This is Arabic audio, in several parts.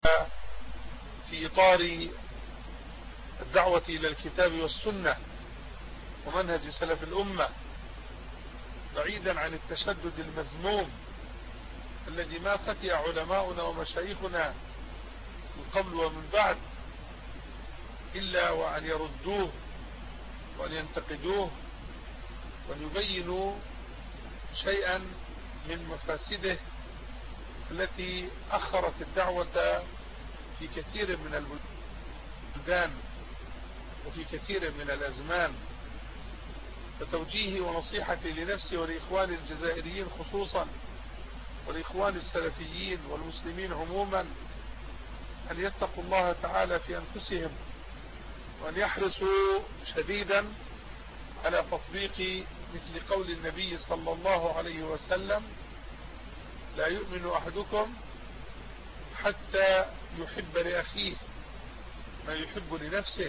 في إطار الدعوة إلى الكتاب والسنة ومنهج سلف الأمة، بعيدا عن التشدد المذموم الذي ما فتي علماؤنا ومشايخنا من قبل ومن بعد إلا وأن يردوه وأن ينتقدوه وأن يبينوا شيئا من مفاسده التي أخرت الدعوة في كثير من البلدان وفي كثير من الأزمان. فتوجيهي ونصيحتي لنفسي ولإخواني الجزائريين خصوصا والإخوان السلفيين والمسلمين عموما أن يتقوا الله تعالى في أنفسهم، وأن يحرصوا شديدا على تطبيق مثل قول النبي صلى الله عليه وسلم: لا يؤمن أحدكم حتى يحب لأخيه ما يحب لنفسه.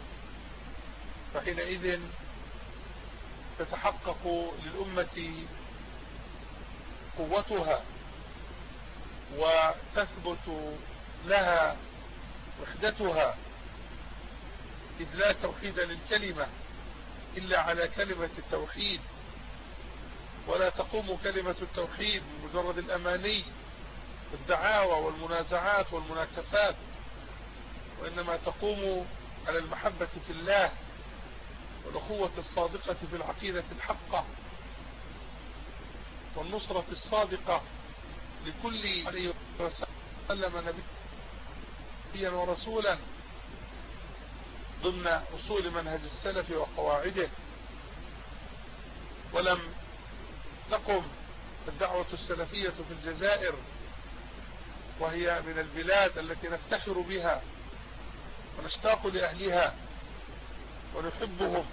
فحينئذ تتحقق للأمة قوتها وتثبت لها وحدتها، إذ لا توحيد للكلمة إلا على كلمة التوحيد، ولا تقوم كلمة التوحيد بمجرد الأماني والدعاوى والمنازعات والمناكفات، وإنما تقوم على المحبة في الله والأخوة الصادقة في العقيدة الحقة والنصرة الصادقة لكل عليه وسلم نبيا ورسولا ضمن أصول منهج السلف وقواعده. ولم تقم الدعوة السلفية في الجزائر، وهي من البلاد التي نفتخر بها ونشتاق لأهلها ونحبهم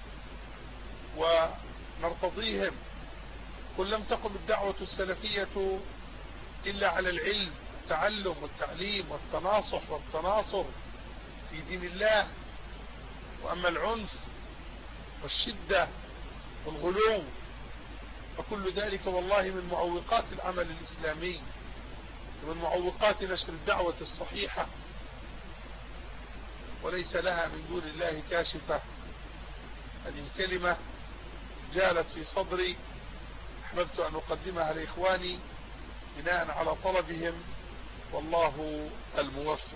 ونرتضيهم، قل لم تقم الدعوة السلفية إلا على العلم والتعلم والتعليم والتناصح والتناصر في دين الله. وأما العنف والشدة والغلو فكل ذلك والله من معوقات العمل الإسلامي ومن معوقات نشر الدعوة الصحيحة، وليس لها من دون الله كاشفة. هذه كلمة جالت في صدري أحببت أن أقدمها لإخواني بناء على طلبهم، والله الموفق.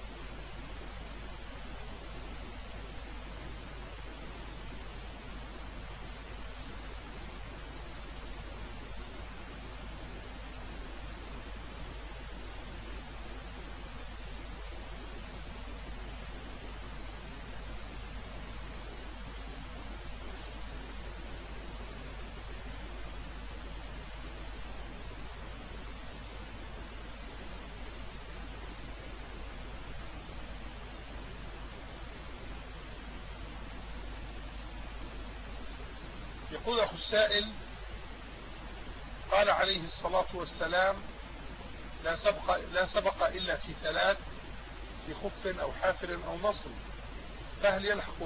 يقول أخو السائل: قال عليه الصلاة والسلام: لا سبق إلا في ثلاث، في خف أو حافر أو نصل، فهل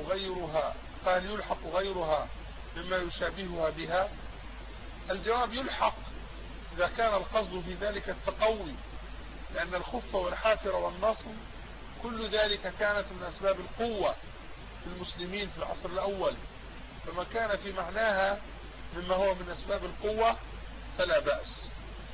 يلحق غيرها مما يشابهها بها؟ الجواب: يلحق إذا كان القصد في ذلك التقوي، لأن الخف والحافر والنصل كل ذلك كانت من أسباب القوة في المسلمين في العصر الأول، فما كان في معناها مما هو من أسباب القوة فلا بأس.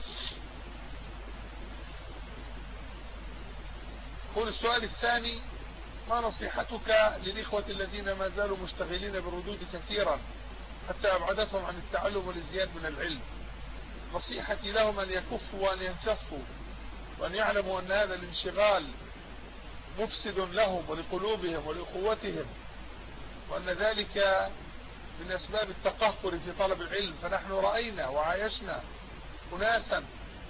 قول السؤال الثاني: ما نصيحتك للإخوة الذين ما زالوا مشتغلين بالردود كثيرا حتى أبعدتهم عن التعلم والازدياد من العلم؟ نصيحتي لهم أن يكفوا وأن ينكفوا، وأن يعلموا أن هذا الانشغال مفسد لهم ولقلوبهم ولأخوتهم، وأن ذلك من أسباب التقهقر في طلب العلم. فنحن رأينا وعايشنا أناسا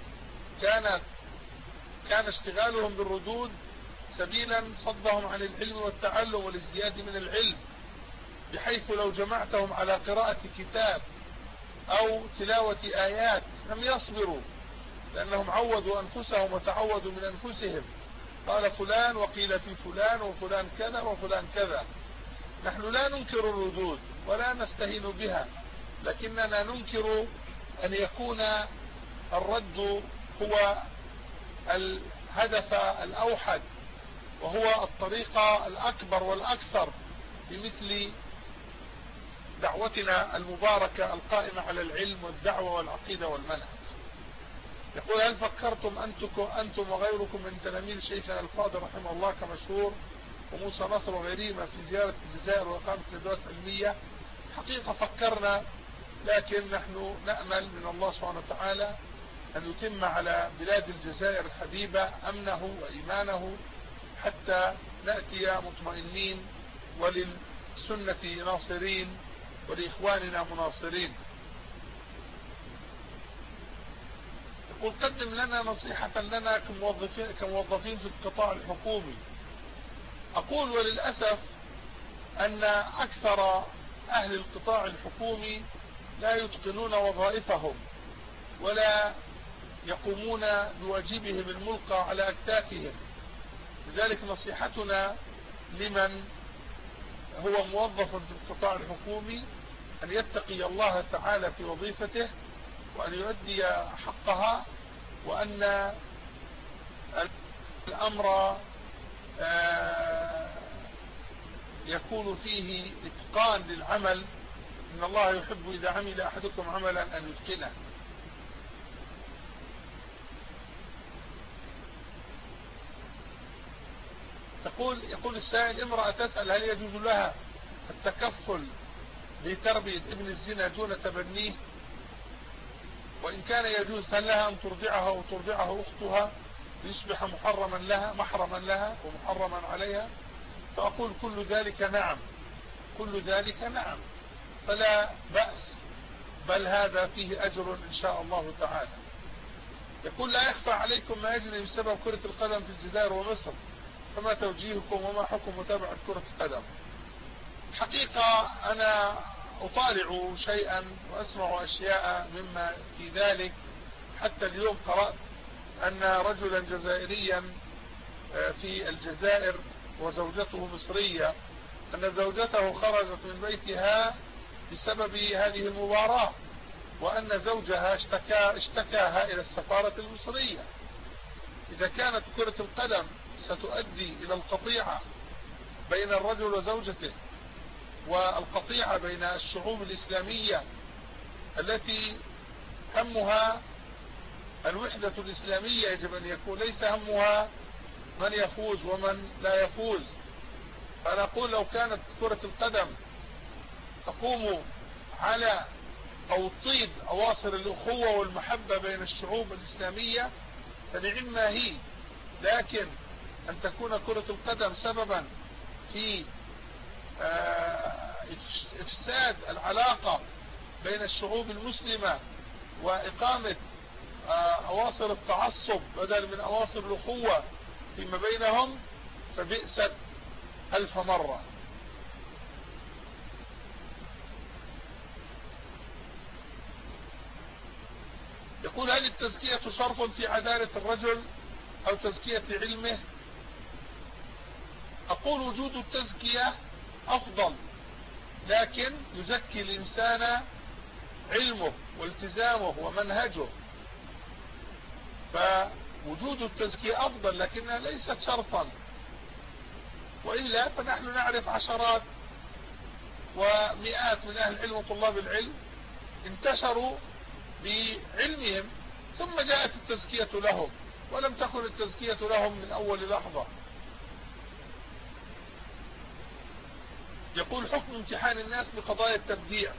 كان اشتغالهم بالردود سبيلا صدهم عن العلم والتعلم والازدياد من العلم، بحيث لو جمعتهم على قراءة كتاب أو تلاوة آيات لم يصبروا، لأنهم عودوا أنفسهم وتعودوا من أنفسهم. قال فلان وقيل في فلان وفلان كذا وفلان كذا. نحن لا ننكر الردود ولا نستهين بها، لكننا ننكر أن يكون الرد هو الهدف الأوحد، وهو الطريقة الأكبر والأكثر في مثل دعوتنا المباركة القائمة على العلم والدعوة والعقيدة والمنهج. يقول: هل فكرتم أنتم وغيركم من تلاميذ شيخنا الفاضل رحمه الله كمشهور وموسى نصر وغيرهما في زيارة الجزائر وإقامة ندوات علمية؟ حقيقة فكرنا، لكن نحن نأمل من الله سبحانه وتعالى أن يتم على بلاد الجزائر الحبيبة أمنه وإيمانه حتى نأتي مطمئنين وللسنة ناصرين ولإخواننا مناصرين. يقول: قدم لنا نصيحة لنا كموظفين في القطاع الحكومي. أقول: وللأسف أن أكثر أهل القطاع الحكومي لا يتقنون وظائفهم ولا يقومون بواجبهم الملقى على أكتافهم. لذلك نصيحتنا لمن هو موظف في القطاع الحكومي أن يتقي الله تعالى في وظيفته وأن يؤدي حقها، وأن الأمر يكون فيه إتقان للعمل. إن الله يحب إذا عمل أحدكم عملا أن يتقنه. يقول السائل: امرأة تسأل هل يجوز لها التكفل بتربية ابن الزنا دون تبنيه؟ وإن كان يجوز هل لها أن ترضعها وترضعه أختها ليصبح محرما لها ومحرما عليها؟ فأقول: كل ذلك نعم، كل ذلك نعم، فلا بأس، بل هذا فيه أجر إن شاء الله تعالى. يقول: لا يخفى عليكم ما يجري بسبب كرة القدم في الجزائر ومصر، فما توجيهكم وما حكم متابعة كرة القدم؟ حقيقة أنا أطالع شيئا وأسمع أشياء مما في ذلك. حتى اليوم قرأت أن رجلا جزائريا في الجزائر وزوجته مصرية، أن زوجته خرجت من بيتها بسبب هذه المباراة، وأن زوجها اشتكاها إلى السفارة المصرية. إذا كانت كرة القدم ستؤدي إلى القطيعة بين الرجل وزوجته، والقطيعة بين الشعوب الإسلامية التي همها الوحدة الإسلامية، يجب أن يكون ليس همها من يفوز ومن لا يفوز. فأنا أقول: لو كانت كرة القدم تقوم على توطيد أواصر الأخوة والمحبة بين الشعوب الإسلامية فنعم ما هي، لكن أن تكون كرة القدم سببا في إفساد العلاقة بين الشعوب المسلمة وإقامة أواصر التعصب بدل من أواصر الأخوة فيما بينهم، فبئست ألف مرة. يقول: هل التزكية شرط في عدالة الرجل أو تزكية علمه؟ أقول: وجود التزكية أفضل، لكن يزكي الإنسان علمه والتزامه ومنهجه، فوجود التزكية أفضل لكنها ليست شرطا. وإلا فنحن نعرف عشرات ومئات من أهل العلم وطلاب العلم انتشروا بعلمهم ثم جاءت التزكية لهم، ولم تكن التزكية لهم من أول لحظة. يقول: حكم امتحان الناس بقضايا التبديع.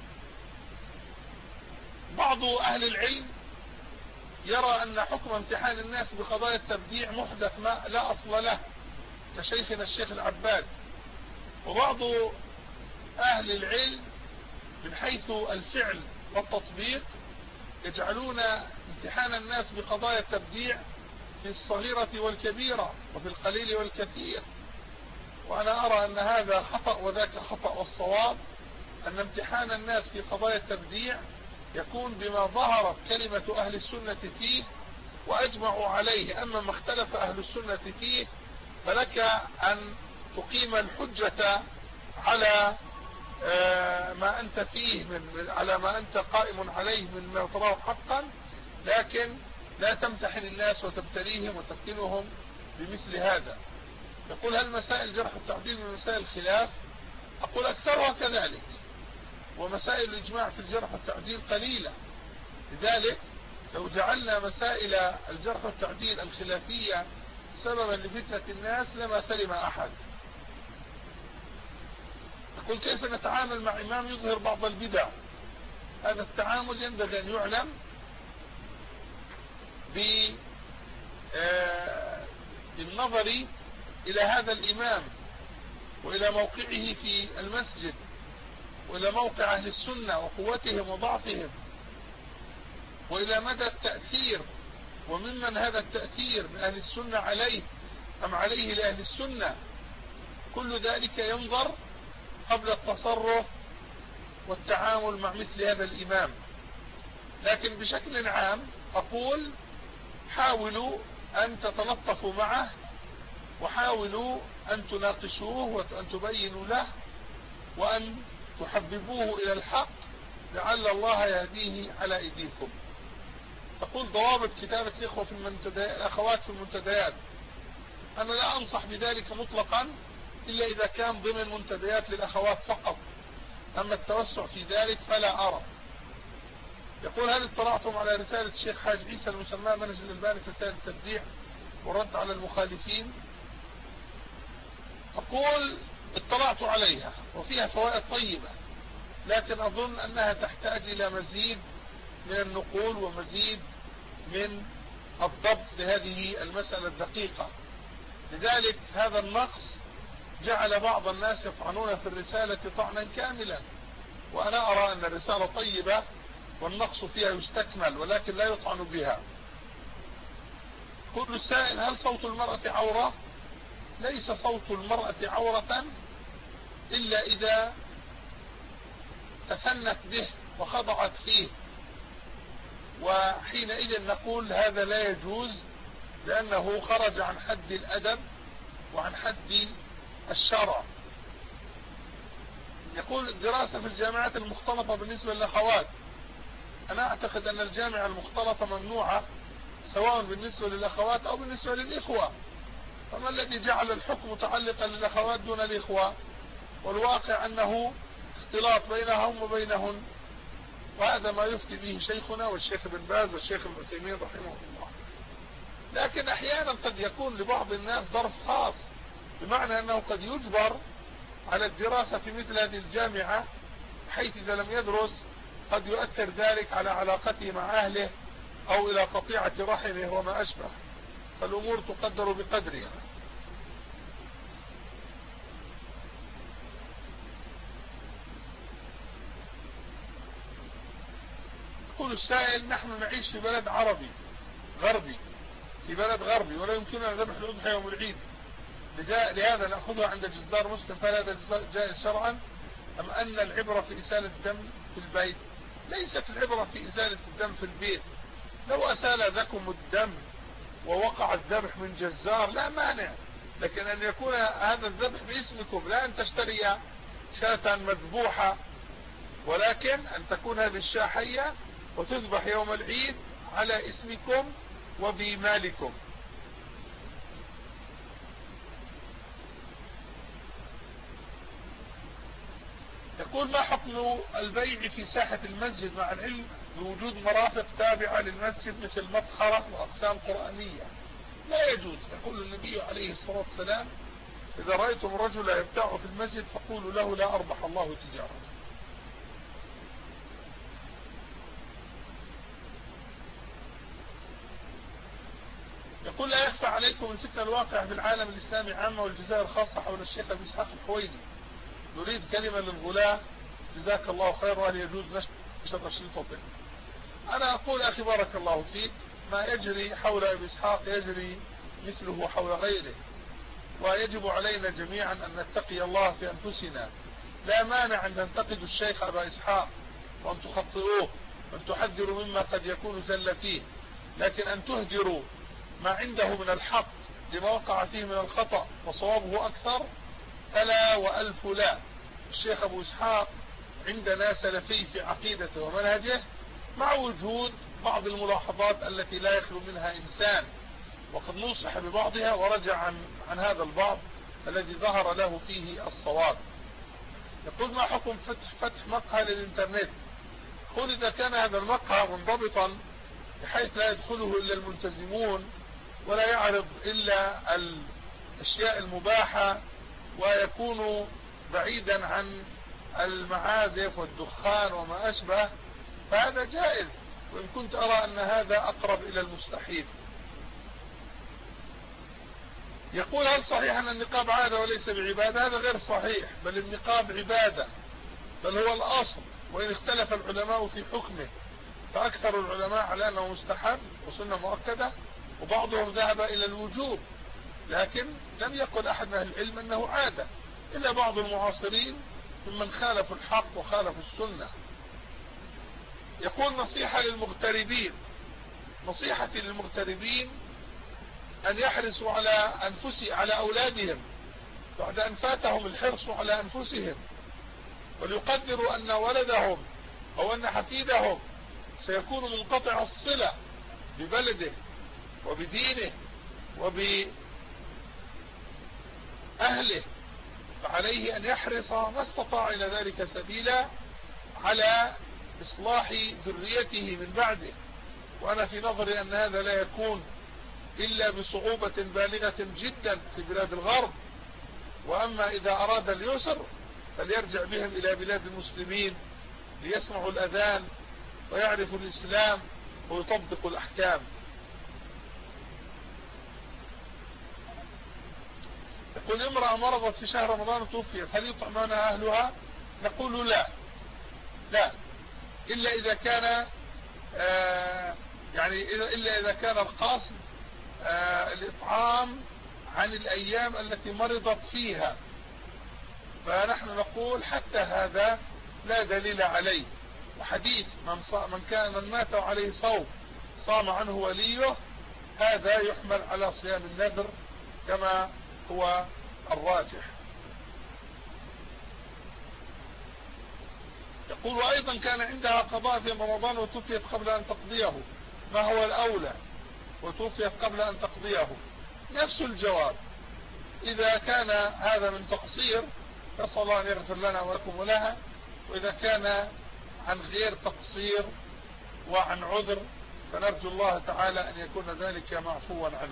بعض أهل العلم يرى أن حكم امتحان الناس بقضايا التبديع محدث ما لا أصل له كشيخنا الشيخ العباد، وبعض أهل العلم من حيث الفعل والتطبيق يجعلون امتحان الناس بقضايا التبديع في الصغيرة والكبيرة وفي القليل والكثير. وأنا أرى أن هذا خطأ وذاك خطأ، والصواب أن امتحان الناس في قضايا التبديع يكون بما ظهرت كلمة أهل السنة فيه وأجمعوا عليه. أما ما اختلف أهل السنة فيه فلك أن تقيم الحجة على ما أنت فيه على ما أنت قائم عليه من ما تراه حقا، لكن لا تمتحن الناس وتبتليهم وتفتنهم بمثل هذا. يقول هل مسائل الجرح والتعديل من مسائل الخلاف؟ أقول أكثرها كذلك، ومسائل الإجماع في الجرح والتعديل قليلة. لذلك لو جعلنا مسائل الجرح والتعديل الخلافية سببا لفتنة الناس لما سلم أحد. يقول كيف نتعامل مع إمام يظهر بعض البدع؟ هذا التعامل ينبغي أن يعلم بالنظر إلى هذا الإمام وإلى موقعه في المسجد وإلى موقع أهل السنة وقوتهم وضعفهم وإلى مدى التأثير وممن هذا التأثير من أهل السنة عليه أم عليه لأهل السنة. كل ذلك ينظر قبل التصرف والتعامل مع مثل هذا الإمام. لكن بشكل عام أقول حاولوا أن تتلطفوا معه وحاولوا أن تناقشوه وأن تبينوا له وأن تحببوه إلى الحق لعل الله يهديه على أيديكم. تقول ضوابط كتابة الإخوة في الأخوات في المنتديات. أنا لا أنصح بذلك مطلقا إلا إذا كان ضمن منتديات للأخوات فقط، أما التوسع في ذلك فلا أرى. يقول هل اطلعتم على رسالة الشيخ حاج عيسى المسمى منهج الألباني في رسالة التبديع والرد على المخالفين؟ أقول اطلعت عليها وفيها فوائد طيبة، لكن أظن أنها تحتاج إلى مزيد من النقول ومزيد من الضبط لهذه المسألة الدقيقة. لذلك هذا النقص جعل بعض الناس يطعنون في الرسالة طعنا كاملا، وأنا أرى أن الرسالة طيبة والنقص فيها يستكمل ولكن لا يطعن بها. كل السائل هل صوت المرأة عورة؟ ليس صوت المرأة عورة إلا إذا تفنت به وخضعت فيه، وحينئذ نقول هذا لا يجوز لأنه خرج عن حد الأدب وعن حد الشرع. يقول الدراسة في الجامعات المختلطة بالنسبة للأخوات. أنا أعتقد أن الجامعة المختلطة ممنوعة سواء بالنسبة للأخوات أو بالنسبة للإخوة، فما الذي جعل الحكم متعلقا للأخوات دون الإخوة؟ والواقع أنه اختلاط بينهم وبينهن، وهذا ما يفتي به شيخنا والشيخ ابن باز والشيخ ابن عثيمين رحمه الله. لكن أحيانا قد يكون لبعض الناس ظرف خاص، بمعنى أنه قد يجبر على الدراسة في مثل هذه الجامعة، حيث إذا لم يدرس قد يؤثر ذلك على علاقته مع أهله أو إلى قطيعة رحمه وما أشبه، فالأمور تقدر بقدرها. يقول السائل نحن نعيش في بلد عربي غربي، في بلد غربي، ولا يمكننا ذبح الأضحية يوم العيد، لهذا نأخذها عند جزار مسلم، فهل هذا جائز شرعا أم أن العبرة في إزالة الدم في البيت؟ ليست العبرة في إزالة الدم في البيت. لو أسال ذكم الدم ووقع الذبح من جزار لا مانع، لكن أن يكون هذا الذبح باسمكم، لا أن تشتري شاة مذبوحة، ولكن أن تكون هذه الشاة حية وتذبح يوم العيد على اسمكم وبمالكم. يقول ما حكم البيع في ساحة المسجد مع العلم بوجود مرافق تابعة للمسجد مثل مطخرة وأقسام قرآنية؟ لا يجوز. يقول النبي عليه الصلاة والسلام إذا رأيتم رجلا يبتاع في المسجد فقولوا له لا أربح الله تجارته. يقول لا يخفى عليكم الفتنة الواقعة في العالم الإسلامي عامة والجزائر خاصة حول الشيخ أبي إسحاق الحويني، نريد كلمة للغلاة جزاك الله خير، وهل يجوز نشر أشرطته؟ أنا أقول أخي بارك الله فيك، ما يجري حول أبي إسحاق يجري مثله حول غيره، ويجب علينا جميعا أن نتقي الله في أنفسنا. لا مانع أن تنتقدوا الشيخ أبا إسحاق وأن تخطئوه وأن تحذروا مما قد يكون زل فيه، لكن أن تهدروا ما عنده من الحق لما وقع فيه من الخطأ وصوابه أكثر فلا وألف لا. الشيخ أبو إسحاق عندنا سلفي في عقيدته ومنهجه، مع وجود بعض الملاحظات التي لا يخلو منها إنسان، وقد نصح ببعضها ورجع عن هذا البعض الذي ظهر له فيه الصواب. يقول ما حكم فتح مقهى للإنترنت؟ يقول إذا كان هذا المقهى منضبطا بحيث لا يدخله إلا الملتزمون ولا يعرض إلا الأشياء المباحة ويكون بعيدا عن المعازف والدخان وما أشبه فهذا جائز، وإن كنت أرى أن هذا أقرب إلى المستحيل. يقول هل صحيح أن النقاب عادة وليس بعبادة؟ هذا غير صحيح، بل النقاب عبادة، بل هو الأصل، وإن اختلف العلماء في حكمه فأكثر العلماء على أنه مستحب وسنة مؤكدة، وبعضهم ذهب إلى الوجوب، لكن لم يقل أحد من أهل العلم أنه عادة إلا بعض المعاصرين ممن خالفوا الحق وخالفوا السنة. يقول نصيحة للمغتربين، نصيحتي للمغتربين أن يحرصوا على أولادهم بعد أن فاتهم الحرص على أنفسهم، وليقدروا أن ولدهم أو أن حفيدهم سيكون منقطع الصلة ببلده وبدينه وبأهله، فعليه أن يحرص ما استطاع إلى ذلك سبيلا على إصلاح ذريته من بعده. وأنا في نظري أن هذا لا يكون إلا بصعوبة بالغة جدا في بلاد الغرب، وأما إذا أراد اليسر فليرجع بهم إلى بلاد المسلمين ليسمعوا الأذان ويعرفوا الإسلام ويطبقوا الأحكام. يقول امرأة مرضت في شهر رمضان وتوفيت، هل يطعمونها أهلها؟ نقول لا إلا إذا كان إلا إذا كان القصد الإطعام عن الأيام التي مرضت فيها، فنحن نقول حتى هذا لا دليل عليه. وحديث من مات عليه صوم صام عنه وليه، هذا يحمل على صيام النذر كما هو الراجح. يقول وأيضا كان عندها قضاء في رمضان وتوفيت قبل أن تقضيه، ما هو الأولى؟ وتوفيت قبل أن تقضيه، نفس الجواب. إذا كان هذا من تقصير فصلى الله أن يغفر لنا ولكم ولها، وإذا كان عن غير تقصير وعن عذر فنرجو الله تعالى أن يكون ذلك معفوا عنه.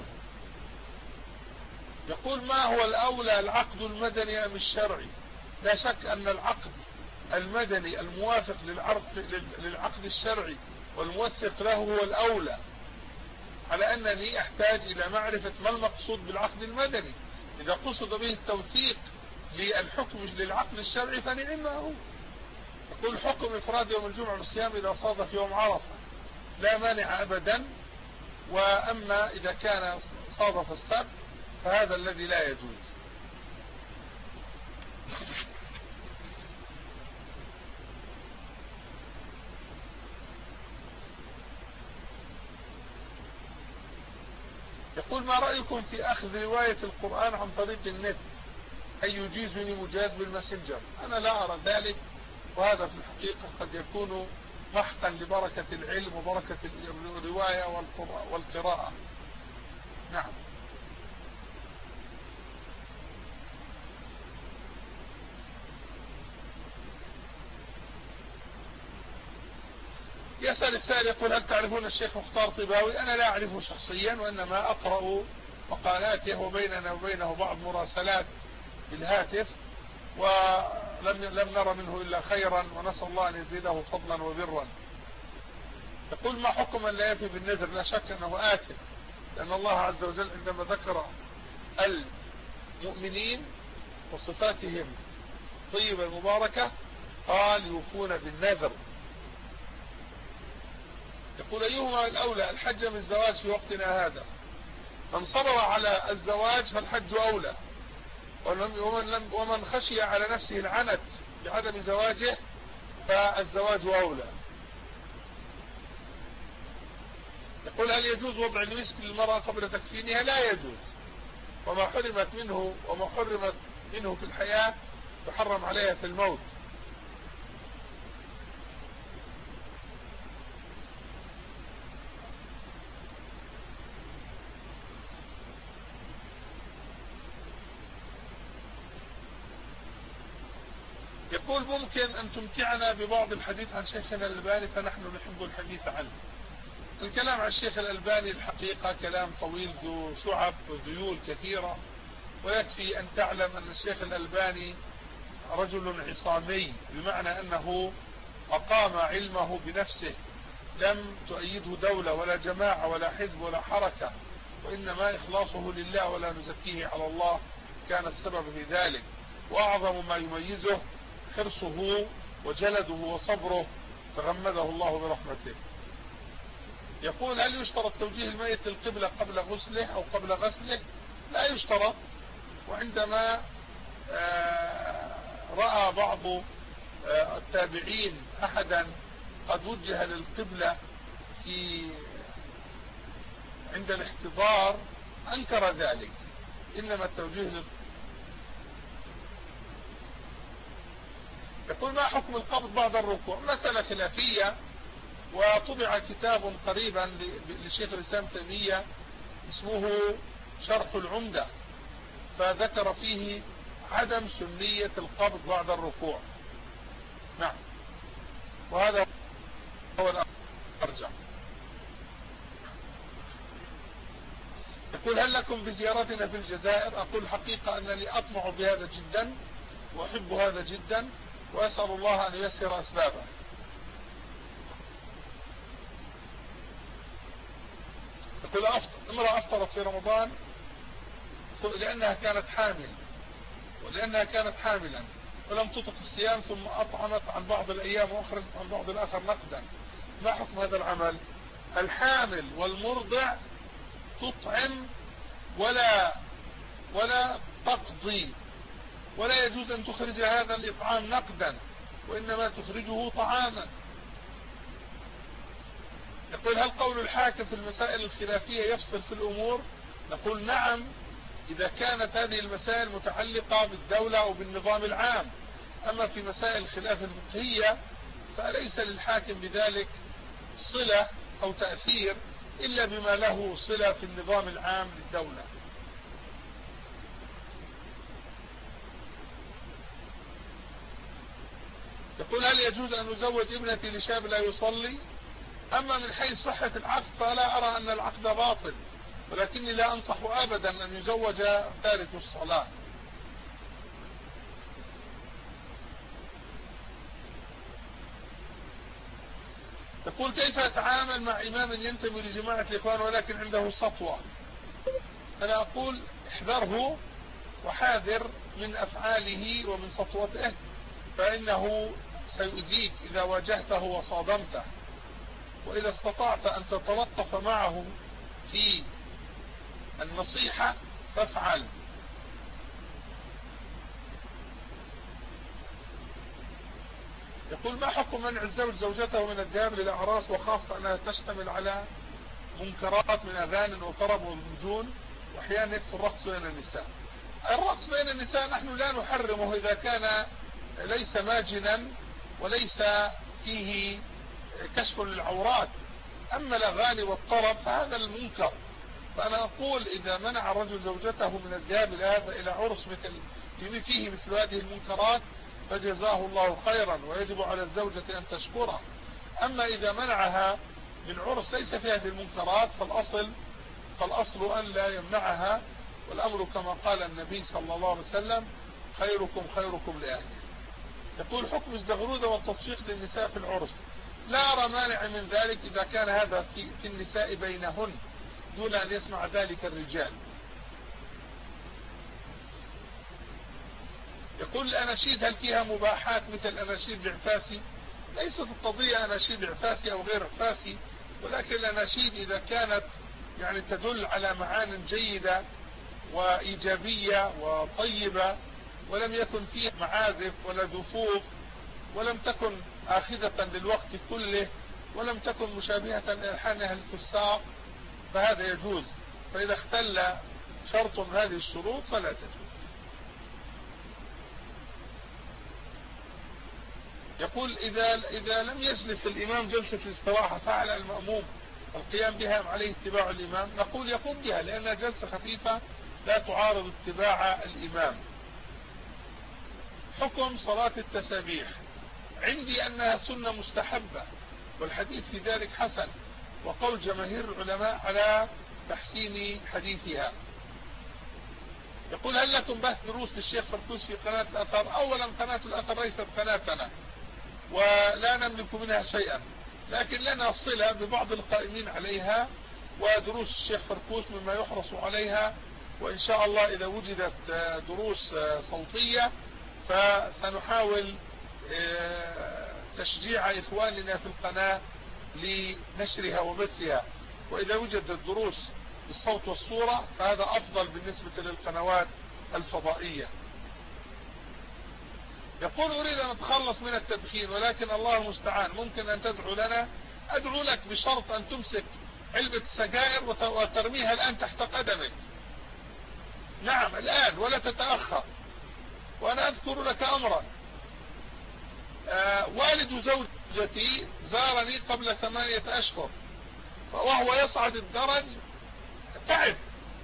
يقول ما هو الأولى، العقد المدني أم الشرعي؟ لا شك أن العقد المدني الموافق للعقد الشرعي والموثق له هو الأولى، على أنني أحتاج إلى معرفة ما المقصود بالعقد المدني. إذا قصد به التوثيق للحكم للعقد الشرعي فنعمه. يقول حكم إفراد يوم الجمعة بالصيام إذا صادف يوم عرفة، لا مانع أبدا، وأما إذا كان صادف السبت فهذا الذي لا يجوز. يقول ما رأيكم في أخذ رواية القرآن عن طريق النت، أي يجيزني مجاز بالماسنجر؟ أنا لا أرى ذلك، وهذا في الحقيقة قد يكون محقا لبركة العلم وبركة الرواية والقراءة. نعم. يسأل السائل يقول هل تعرفون الشيخ مختار طباوي؟ أنا لا أعرفه شخصيا، وإنما أقرأ مقالاته، وبيننا وبينه بعض مراسلات بالهاتف، ولم نرى منه إلا خيرا، ونسأل الله أن يزيده فضلا وبرا. يقول ما حكم من لا يفي بالنذر؟ لا شك أنه آثم، لأن الله عز وجل عندما ذكر المؤمنين وصفاتهم الطيبة المباركة قال يوفون بالنذر. يقول أيهما الأولى، الحج من الزواج في وقتنا هذا؟ من صبر على الزواج فالحج أولى، ومن خشي على نفسه العنت بعدم زواجه فالزواج أولى. يقول هل يجوز وضع المسك للمرأة قبل تكفينها؟ لا يجوز، وما حرمت منه في الحياة يحرم عليها في الموت. يقول ممكن أن تمتعنا ببعض الحديث عن شيخنا الألباني فنحن نحب الحديث عنه. الكلام عن الشيخ الألباني الحقيقة كلام طويل ذو شعب وذيول كثيرة، ويكفي أن تعلم أن الشيخ الألباني رجل عصامي، بمعنى أنه أقام علمه بنفسه، لم تؤيده دولة ولا جماعة ولا حزب ولا حركة، وإنما إخلاصه لله ولا نزكيه على الله كان السبب في ذلك. وأعظم ما يميزه حرصه وجلده وصبره، تغمده الله برحمته. يقول هل يشترط توجيه الميت للقبلة قبل غسله أو قبل غسله؟ لا يشترط. وعندما رأى بعض التابعين أحدا قد وجه للقبلة عند الاحتضار أنكر ذلك، إنما التوجيه يقول ما حكم القبض بعد الركوع؟ مسألة خلافية، وطبع كتاب قريبا لشيخ الإسلام تيمية اسمه شرح العمدة، فذكر فيه عدم سنية القبض بعد الركوع. نعم، وهذا هو الأرجح. يقول هل لكم بزيارتنا في الجزائر؟ أقول الحقيقة أنني أطمع بهذا جدا وأحب هذا جدا، وأسأل الله أن ييسر أسبابه. يقول امرأة أفطرت في رمضان لأنها كانت حاملا ولم تطق الصيام، ثم أطعمت عن بعض الأيام وأخرجت عن بعض الآخر نقدا، ما حكم هذا العمل؟ الحامل والمرضع تطعم ولا تقضي، ولا يجوز أن تخرج هذا الإطعام نقدا، وإنما تخرجه طعاما. يقول هل قول الحاكم في المسائل الخلافية يفصل في الأمور؟ نقول نعم، إذا كانت هذه المسائل متعلقة بالدولة أو بالنظام العام. أما في مسائل الخلاف الفقهية فليس للحاكم بذلك صلة أو تأثير إلا بما له صلة في النظام العام للدولة. يقول هل يجوز أن أزوج ابنتي لشاب لا يصلي؟ أما من حيث صحة العقد فلا أرى أن العقد باطل، ولكني لا أنصح أبدا أن يزوج تارك الصلاة. يقول كيف أتعامل مع إمام ينتمي لجماعة الإخوان ولكن عنده سطوة؟ أنا أقول احذره وحاذر من أفعاله ومن سطوته، فإنه سيؤذيك إذا واجهته وصادمته. وإذا استطعت أن تتلطف معه في النصيحة فافعل. يقول ما حكم منع الزوج زوجته من الذهاب للأعراس، وخاصة أنها تشتمل على منكرات من أذان وطرب ومجون، وأحيانا يكثر الرقص بين النساء. الرقص بين النساء نحن لا نحرمه إذا كان ليس ماجنا وليس فيه كشف للعورات. أما الأغاني والطرب فهذا المنكر. فأنا أقول إذا منع الرجل زوجته من الذهاب إلى عرس فيه مثل هذه المنكرات فجزاه الله خيرا، ويجب على الزوجة أن تشكره. أما إذا منعها من عرس ليس في هذه المنكرات فالأصل أن لا يمنعها، والأمر كما قال النبي صلى الله عليه وسلم خيركم لأهله. يقول حكم الزغرودة والتصفيق للنساء في العرس؟ لا أرى مانع من ذلك إذا كان هذا في النساء بينهن دون أن يسمع ذلك الرجال. يقول الأناشيد هل فيها مباحات مثل أناشيد العفاسي؟ ليست القضية أناشيد عفاسي أو غير عفاسي، ولكن الأناشيد إذا كانت تدل على معان جيدة وإيجابية وطيبة، ولم يكن فيه معازف ولا دفوف، ولم تكن آخذة للوقت كله، ولم تكن مشابهة لألحانها الفساق، فهذا يجوز. فإذا اختل شرط من هذه الشروط فلا تجوز. يقول إذا لم يجلس الإمام جلسة الاستراحة فعلى المأموم القيام بها عليه اتباع الإمام؟ نقول يقوم بها لأنها جلسة خفيفة لا تعارض اتباع الإمام. حكم صلاة التسابيح. عندي أنها سنة مستحبة، والحديث في ذلك حسن، وقول جماهير العلماء على تحسين حديثها. يقول: هل لكم بث دروس للشيخ فركوس في قناة الأثر؟ أولا قناة الأثر ليست قناتنا ولا نملك منها شيئا، لكن لنا صلة ببعض القائمين عليها، ودروس الشيخ فركوس مما يحرص عليها، وإن شاء الله إذا وجدت دروس صوتية فسنحاول تشجيع إخواننا في القناة لنشرها وبثها، وإذا وجدت دروس بالصوت والصورة فهذا أفضل بالنسبة للقنوات الفضائية. يقول: أريد أن أتخلص من التدخين ولكن الله المستعان، ممكن أن تدعو لنا؟ أدعو لك بشرط أن تمسك علبة السجائر وترميها الآن تحت قدمك. نعم الآن ولا تتأخر. وأنا أذكر لك أمرا، والد زوجتي زارني قبل 8 أشهر، وهو يصعد الدرج تعب،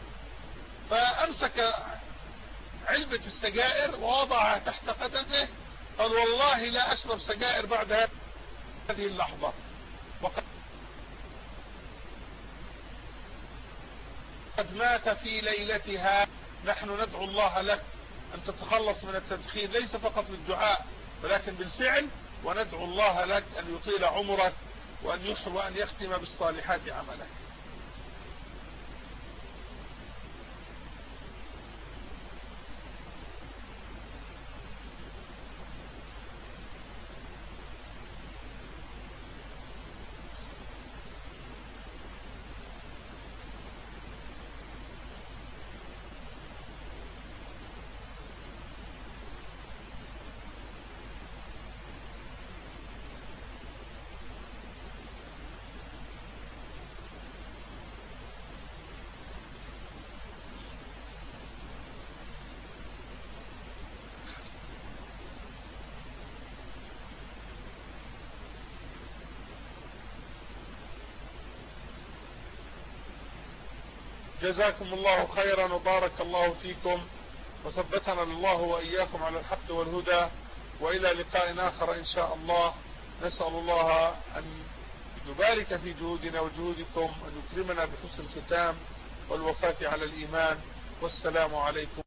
فأمسك علبة السجائر ووضعها تحت قدمه، قال: والله لا أشرب سجائر بعد هذه اللحظة. وقد مات في ليلتها. نحن ندعو الله لك أن تتخلص من التدخين، ليس فقط بالدعاء ولكن بالفعل، وندعو الله لك أن يطيل عمرك وأن يختم بالصالحات عملك. جزاكم الله خيرا وبارك الله فيكم، وثبتنا الله وإياكم على الحق والهدى، وإلى لقاء آخر إن شاء الله. نسأل الله أن يبارك في جهودنا وجهودكم، أن يكرمنا بحسن الختام والوفاة على الإيمان. والسلام عليكم.